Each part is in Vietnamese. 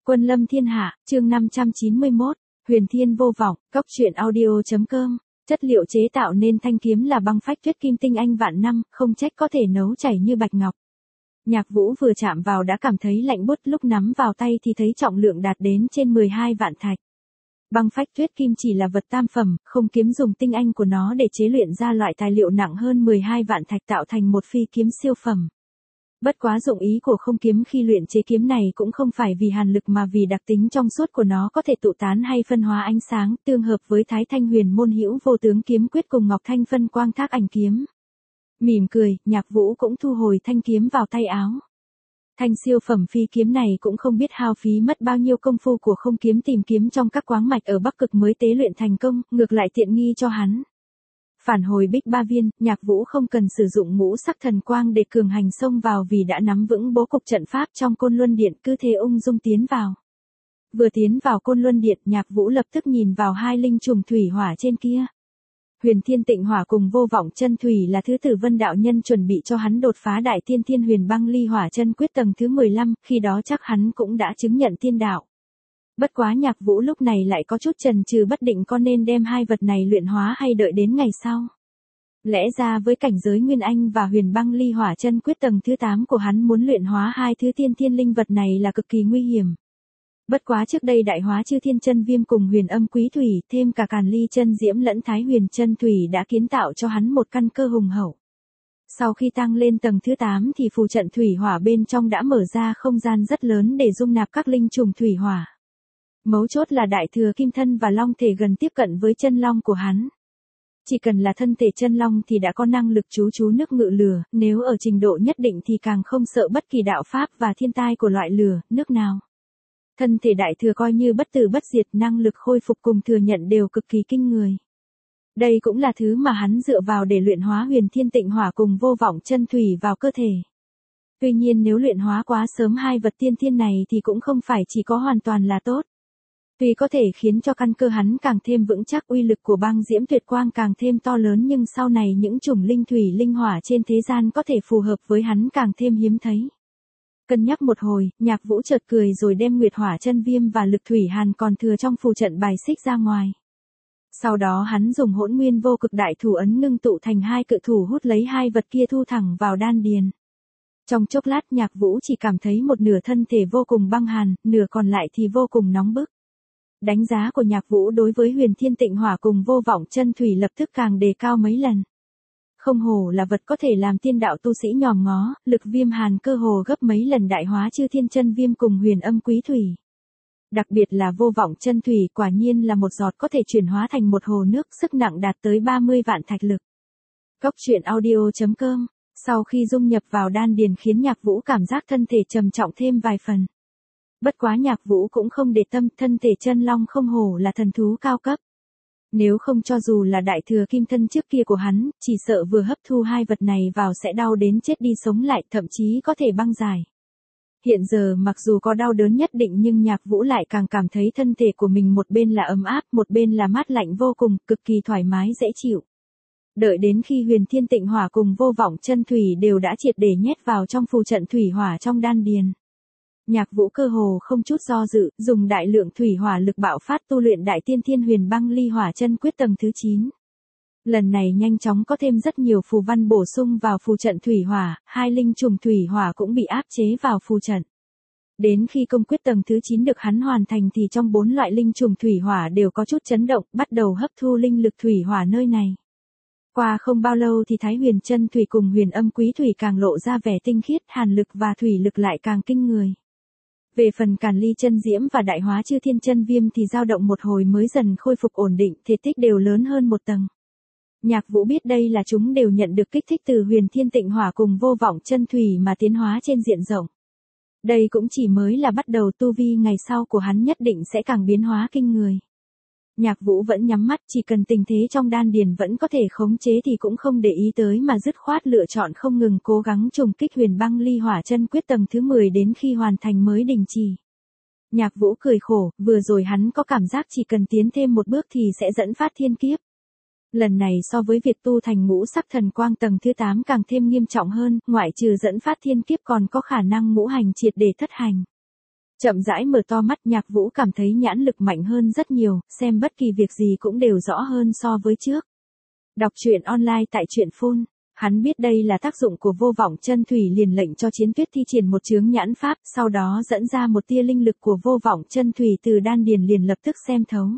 Quân lâm thiên hạ, chương 591, Huyền Thiên vô vọng, Cốc truyện audio.com. Chất liệu chế tạo nên thanh kiếm là băng phách tuyết kim tinh anh vạn năm, không trách có thể nấu chảy như bạch ngọc. Nhạc Vũ vừa chạm vào đã cảm thấy lạnh buốt, lúc nắm vào tay thì thấy trọng lượng đạt đến trên 12 vạn thạch. Băng phách tuyết kim chỉ là vật tam phẩm, không kiếm dùng tinh anh của nó để chế luyện ra loại tài liệu nặng hơn 12 vạn thạch tạo thành một phi kiếm siêu phẩm. Bất quá dụng ý của không kiếm khi luyện chế kiếm này cũng không phải vì hàn lực mà vì đặc tính trong suốt của nó có thể tụ tán hay phân hóa ánh sáng, tương hợp với Thái Thanh Huyền Môn Hữu Vô Tướng kiếm quyết cùng Ngọc Thanh Phân Quang Thác Ảnh kiếm. Mỉm cười, Nhạc Vũ cũng thu hồi thanh kiếm vào tay áo. Thanh siêu phẩm phi kiếm này cũng không biết hao phí mất bao nhiêu công phu của không kiếm tìm kiếm trong các quáng mạch ở Bắc Cực mới tế luyện thành công, ngược lại tiện nghi cho hắn. Phản hồi Bích Ba Viên, Nhạc Vũ không cần sử dụng ngũ sắc thần quang để cường hành xông vào vì đã nắm vững bố cục trận pháp trong Côn Luân Điện, cứ thế ung dung tiến vào. Vừa tiến vào Côn Luân Điện, Nhạc Vũ lập tức nhìn vào hai linh trùng thủy hỏa trên kia. Huyền Thiên Tịnh Hỏa cùng Vô Vọng Chân Thủy là thứ Tử Vân đạo nhân chuẩn bị cho hắn đột phá Đại Tiên Thiên Huyền Băng Ly Hỏa Chân Quyết tầng thứ 15, khi đó chắc hắn cũng đã chứng nhận tiên đạo. Bất quá Nhạc Vũ lúc này lại có chút chần chừ bất định có nên đem hai vật này luyện hóa hay đợi đến ngày sau. Lẽ ra với cảnh giới Nguyên Anh và Huyền Băng Ly Hỏa Chân Quyết tầng thứ 8 của hắn muốn luyện hóa hai thứ tiên thiên linh vật này là cực kỳ nguy hiểm. Bất quá trước đây Đại Hóa Chư Thiên Chân Viêm cùng Huyền Âm Quý Thủy, thêm cả Càn Ly Chân Diễm lẫn Thái Huyền Chân Thủy đã kiến tạo cho hắn một căn cơ hùng hậu. Sau khi tăng lên tầng thứ 8 thì phù trận thủy hỏa bên trong đã mở ra không gian rất lớn để dung nạp các linh trùng thủy hỏa. Mấu chốt là Đại Thừa Kim Thân và Long Thể gần tiếp cận với chân long của hắn. Chỉ cần là thân thể chân long thì đã có năng lực trú nước ngự lửa, nếu ở trình độ nhất định thì càng không sợ bất kỳ đạo pháp và thiên tai của loại lửa, nước nào. Thân thể Đại Thừa coi như bất tử bất diệt, năng lực khôi phục cùng thừa nhận đều cực kỳ kinh người. Đây cũng là thứ mà hắn dựa vào để luyện hóa Huyền Thiên Tịnh Hỏa cùng Vô Vọng Chân Thủy vào cơ thể. Tuy nhiên nếu luyện hóa quá sớm hai vật tiên thiên này thì cũng không phải chỉ có hoàn toàn là tốt. Tuy có thể khiến cho căn cơ hắn càng thêm vững chắc, uy lực của băng diễm tuyệt quang càng thêm to lớn, nhưng sau này những chủng linh thủy linh hỏa trên thế gian có thể phù hợp với hắn càng thêm hiếm thấy. Cân nhắc một hồi, Nhạc Vũ chợt cười rồi đem Nguyệt Hỏa Chân Viêm và Lực Thủy Hàn còn thừa trong phù trận bài xích ra ngoài. Sau đó hắn dùng Hỗn Nguyên Vô Cực Đại Thủ ấn ngưng tụ thành hai cự thủ hút lấy hai vật kia thu thẳng vào đan điền. Trong chốc lát Nhạc Vũ chỉ cảm thấy một nửa thân thể vô cùng băng hàn, nửa còn lại thì vô cùng nóng bức. Đánh giá của Nhạc Vũ đối với Huyền Thiên Tịnh Hỏa cùng Vô Vọng Chân Thủy lập tức càng đề cao mấy lần. Không hổ là vật có thể làm tiên đạo tu sĩ nhòm ngó, Lực Viêm Hàn cơ hồ gấp mấy lần Đại Hóa Chư Thiên Chân Viêm cùng Huyền Âm Quý Thủy. Đặc biệt là Vô Vọng Chân Thủy quả nhiên là một giọt có thể chuyển hóa thành một hồ nước, sức nặng đạt tới 30 vạn thạch lực. Cốc truyện audio.com. Sau khi dung nhập vào đan điền khiến Nhạc Vũ cảm giác thân thể trầm trọng thêm vài phần. Bất quá Nhạc Vũ cũng không để tâm, thân thể chân long không hổ là thần thú cao cấp. Nếu không cho dù là Đại Thừa Kim Thân trước kia của hắn, chỉ sợ vừa hấp thu hai vật này vào sẽ đau đến chết đi sống lại, thậm chí có thể băng giải. Hiện giờ mặc dù có đau đớn nhất định nhưng Nhạc Vũ lại càng cảm thấy thân thể của mình một bên là ấm áp, một bên là mát lạnh vô cùng, cực kỳ thoải mái dễ chịu. Đợi đến khi Huyền Thiên Tịnh Hỏa cùng Vô Vọng Chân Thủy đều đã triệt để nhét vào trong phù trận thủy hỏa trong đan điền. Nhạc Vũ cơ hồ không chút do dự, dùng đại lượng thủy hỏa lực bạo phát tu luyện Đại Tiên Thiên Huyền Băng Ly Hỏa Chân Quyết tầng thứ 9. Lần này nhanh chóng có thêm rất nhiều phù văn bổ sung vào phù trận thủy hỏa, hai linh trùng thủy hỏa cũng bị áp chế vào phù trận. Đến khi công quyết tầng thứ 9 được hắn hoàn thành thì trong 4 loại linh trùng thủy hỏa đều có chút chấn động, bắt đầu hấp thu linh lực thủy hỏa nơi này. Qua không bao lâu thì Thái Huyền Chân Thủy cùng Huyền Âm Quý Thủy càng lộ ra vẻ tinh khiết, hàn lực và thủy lực lại càng kinh người. Về phần Càn Ly Chân Diễm và Đại Hóa Chư Thiên Chân Viêm thì dao động một hồi mới dần khôi phục ổn định, thể tích đều lớn hơn một tầng. Nhạc Vũ biết đây là chúng đều nhận được kích thích từ Huyền Thiên Tịnh Hỏa cùng Vô Vọng Chân Thủy mà tiến hóa trên diện rộng. Đây cũng chỉ mới là bắt đầu, tu vi ngày sau của hắn nhất định sẽ càng biến hóa kinh người. Nhạc Vũ vẫn nhắm mắt, chỉ cần tình thế trong đan điền vẫn có thể khống chế thì cũng không để ý tới mà dứt khoát lựa chọn không ngừng cố gắng trùng kích Huyền Băng Ly Hỏa Chân Quyết tầng thứ 10 đến khi hoàn thành mới đình chỉ. Nhạc Vũ cười khổ, vừa rồi hắn có cảm giác chỉ cần tiến thêm một bước thì sẽ dẫn phát thiên kiếp. Lần này so với việc tu thành ngũ sắc thần quang tầng thứ 8 càng thêm nghiêm trọng hơn, ngoại trừ dẫn phát thiên kiếp còn có khả năng ngũ hành triệt để thất hành. Chậm rãi mở to mắt, Nhạc Vũ cảm thấy nhãn lực mạnh hơn rất nhiều, xem bất kỳ việc gì cũng đều rõ hơn so với trước. Đọc truyện online tại truyện phun. Hắn biết đây là tác dụng của vô vọng chân thủy, liền lệnh cho Chiến Tuyết thi triển một chướng nhãn pháp, sau đó dẫn ra một tia linh lực của vô vọng chân thủy từ đan điền, liền lập tức xem thấu.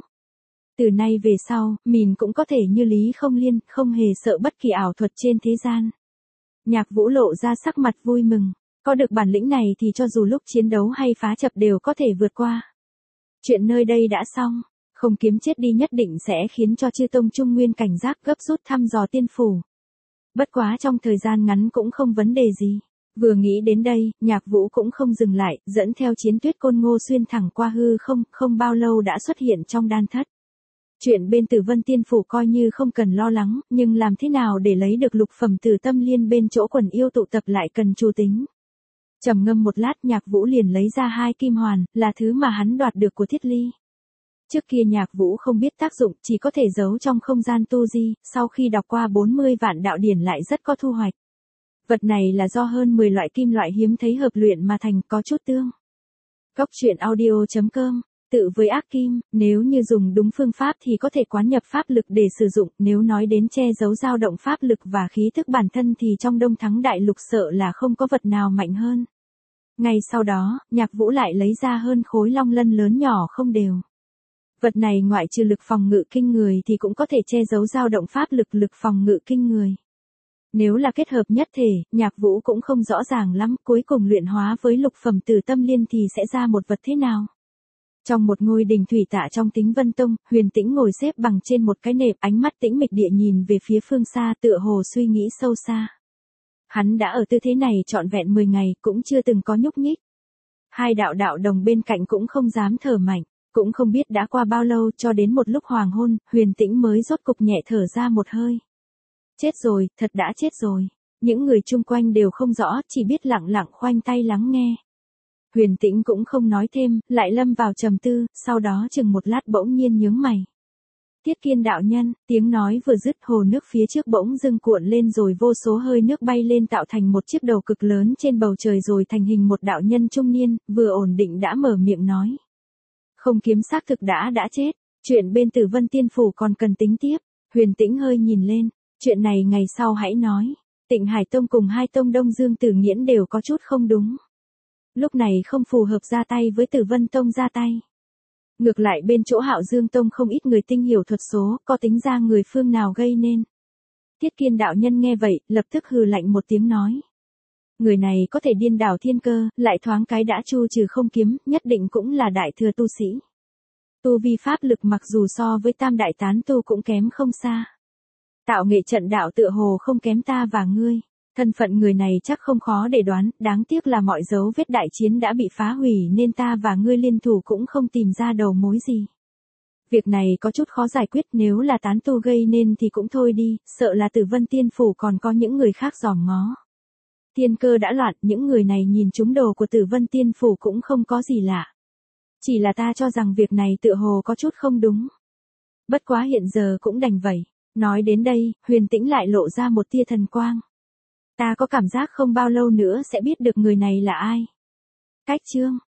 Từ nay về sau, mình cũng có thể như Lý Không Liên, không hề sợ bất kỳ ảo thuật trên thế gian. Nhạc Vũ lộ ra sắc mặt vui mừng. Có được bản lĩnh này thì cho dù lúc chiến đấu hay phá chập đều có thể vượt qua. Chuyện nơi đây đã xong. Không kiếm chết đi nhất định sẽ khiến cho chư tông trung nguyên cảnh giác, gấp rút thăm dò tiên phủ. Bất quá trong thời gian ngắn cũng không vấn đề gì. Vừa nghĩ đến đây, Nhạc Vũ cũng không dừng lại, dẫn theo Chiến Tuyết Côn Ngô xuyên thẳng qua hư không, không bao lâu đã xuất hiện trong đan thất. Chuyện bên Tử Vân Tiên Phủ coi như không cần lo lắng, nhưng làm thế nào để lấy được lục phẩm Tử Tâm Liên bên chỗ quần yêu tụ tập lại cần chu tính. Trầm ngâm một lát, Nhạc Vũ liền lấy ra 2 kim hoàn, là thứ mà hắn đoạt được của Thiết Ly. Trước kia Nhạc Vũ không biết tác dụng, chỉ có thể giấu trong không gian tu di, sau khi đọc qua 40 vạn đạo điển lại rất có thu hoạch. Vật này là do hơn 10 loại kim loại hiếm thấy hợp luyện mà thành, có chút tương. Cốc truyện audio.com. Tự với ác kim, nếu như dùng đúng phương pháp thì có thể quán nhập pháp lực để sử dụng, nếu nói đến che giấu dao động pháp lực và khí thức bản thân thì trong Đông Thắng Đại Lục sợ là không có vật nào mạnh hơn. Ngay sau đó, Nhạc Vũ lại lấy ra hơn khối long lân lớn nhỏ không đều. Vật này ngoại trừ lực phòng ngự kinh người thì cũng có thể che giấu dao động pháp lực, lực phòng ngự kinh người. Nếu là kết hợp nhất thể, Nhạc Vũ cũng không rõ ràng lắm, cuối cùng luyện hóa với lục phẩm Tử Tâm Liên thì sẽ ra một vật thế nào. Trong một ngôi đình thủy tạ trong Tính Vân Tông, Huyền Tĩnh ngồi xếp bằng trên một cái nệm, ánh mắt tĩnh mịch địa nhìn về phía phương xa, tựa hồ suy nghĩ sâu xa. Hắn đã ở tư thế này trọn vẹn 10 ngày, cũng chưa từng có nhúc nhích. 2 đạo đồng bên cạnh cũng không dám thở mạnh, cũng không biết đã qua bao lâu, cho đến một lúc hoàng hôn, Huyền Tĩnh mới rốt cục nhẹ thở ra một hơi. Chết rồi, thật đã chết rồi. Những người chung quanh đều không rõ, chỉ biết lặng lặng khoanh tay lắng nghe. Huyền Tĩnh cũng không nói thêm, lại lâm vào trầm tư, sau đó chừng một lát bỗng nhiên nhướng mày. Tiết Kiên đạo nhân, tiếng nói vừa dứt, hồ nước phía trước bỗng dưng cuộn lên rồi vô số hơi nước bay lên tạo thành một chiếc đầu cực lớn trên bầu trời, rồi thành hình một đạo nhân trung niên, vừa ổn định đã mở miệng nói. Không kiếm xác thực đã chết, chuyện bên Tử Vân Tiên Phủ còn cần tính tiếp. Huyền Tĩnh hơi nhìn lên, chuyện này ngày sau hãy nói. Tịnh Hải Tông cùng 2 tông Đông Dương Tử Nghiễn đều có chút không đúng. Lúc này không phù hợp ra tay với Tử Vân Tông ra tay. Ngược lại bên chỗ Hạo Dương Tông không ít người tinh hiểu thuật số, có tính ra người phương nào gây nên. Tiết Kiên đạo nhân nghe vậy, lập tức hừ lạnh một tiếng nói. Người này có thể điên đảo thiên cơ, lại thoáng cái đã chu trừ không kiếm, nhất định cũng là đại thừa tu sĩ. Tu vi pháp lực mặc dù so với tam đại tán tu cũng kém không xa. Tạo nghệ trận đạo tựa hồ không kém ta và ngươi. Thân phận người này chắc không khó để đoán, đáng tiếc là mọi dấu vết đại chiến đã bị phá hủy nên ta và ngươi liên thủ cũng không tìm ra đầu mối gì. Việc này có chút khó giải quyết, nếu là tán tu gây nên thì cũng thôi đi, sợ là Tử Vân Tiên Phủ còn có những người khác dòm ngó. Thiên cơ đã loạn, những người này nhìn trúng đồ của Tử Vân Tiên Phủ cũng không có gì lạ. Chỉ là ta cho rằng việc này tựa hồ có chút không đúng. Bất quá hiện giờ cũng đành vậy. Nói đến đây, Huyền Tĩnh lại lộ ra một tia thần quang. Ta có cảm giác không bao lâu nữa sẽ biết được người này là ai. Cách chương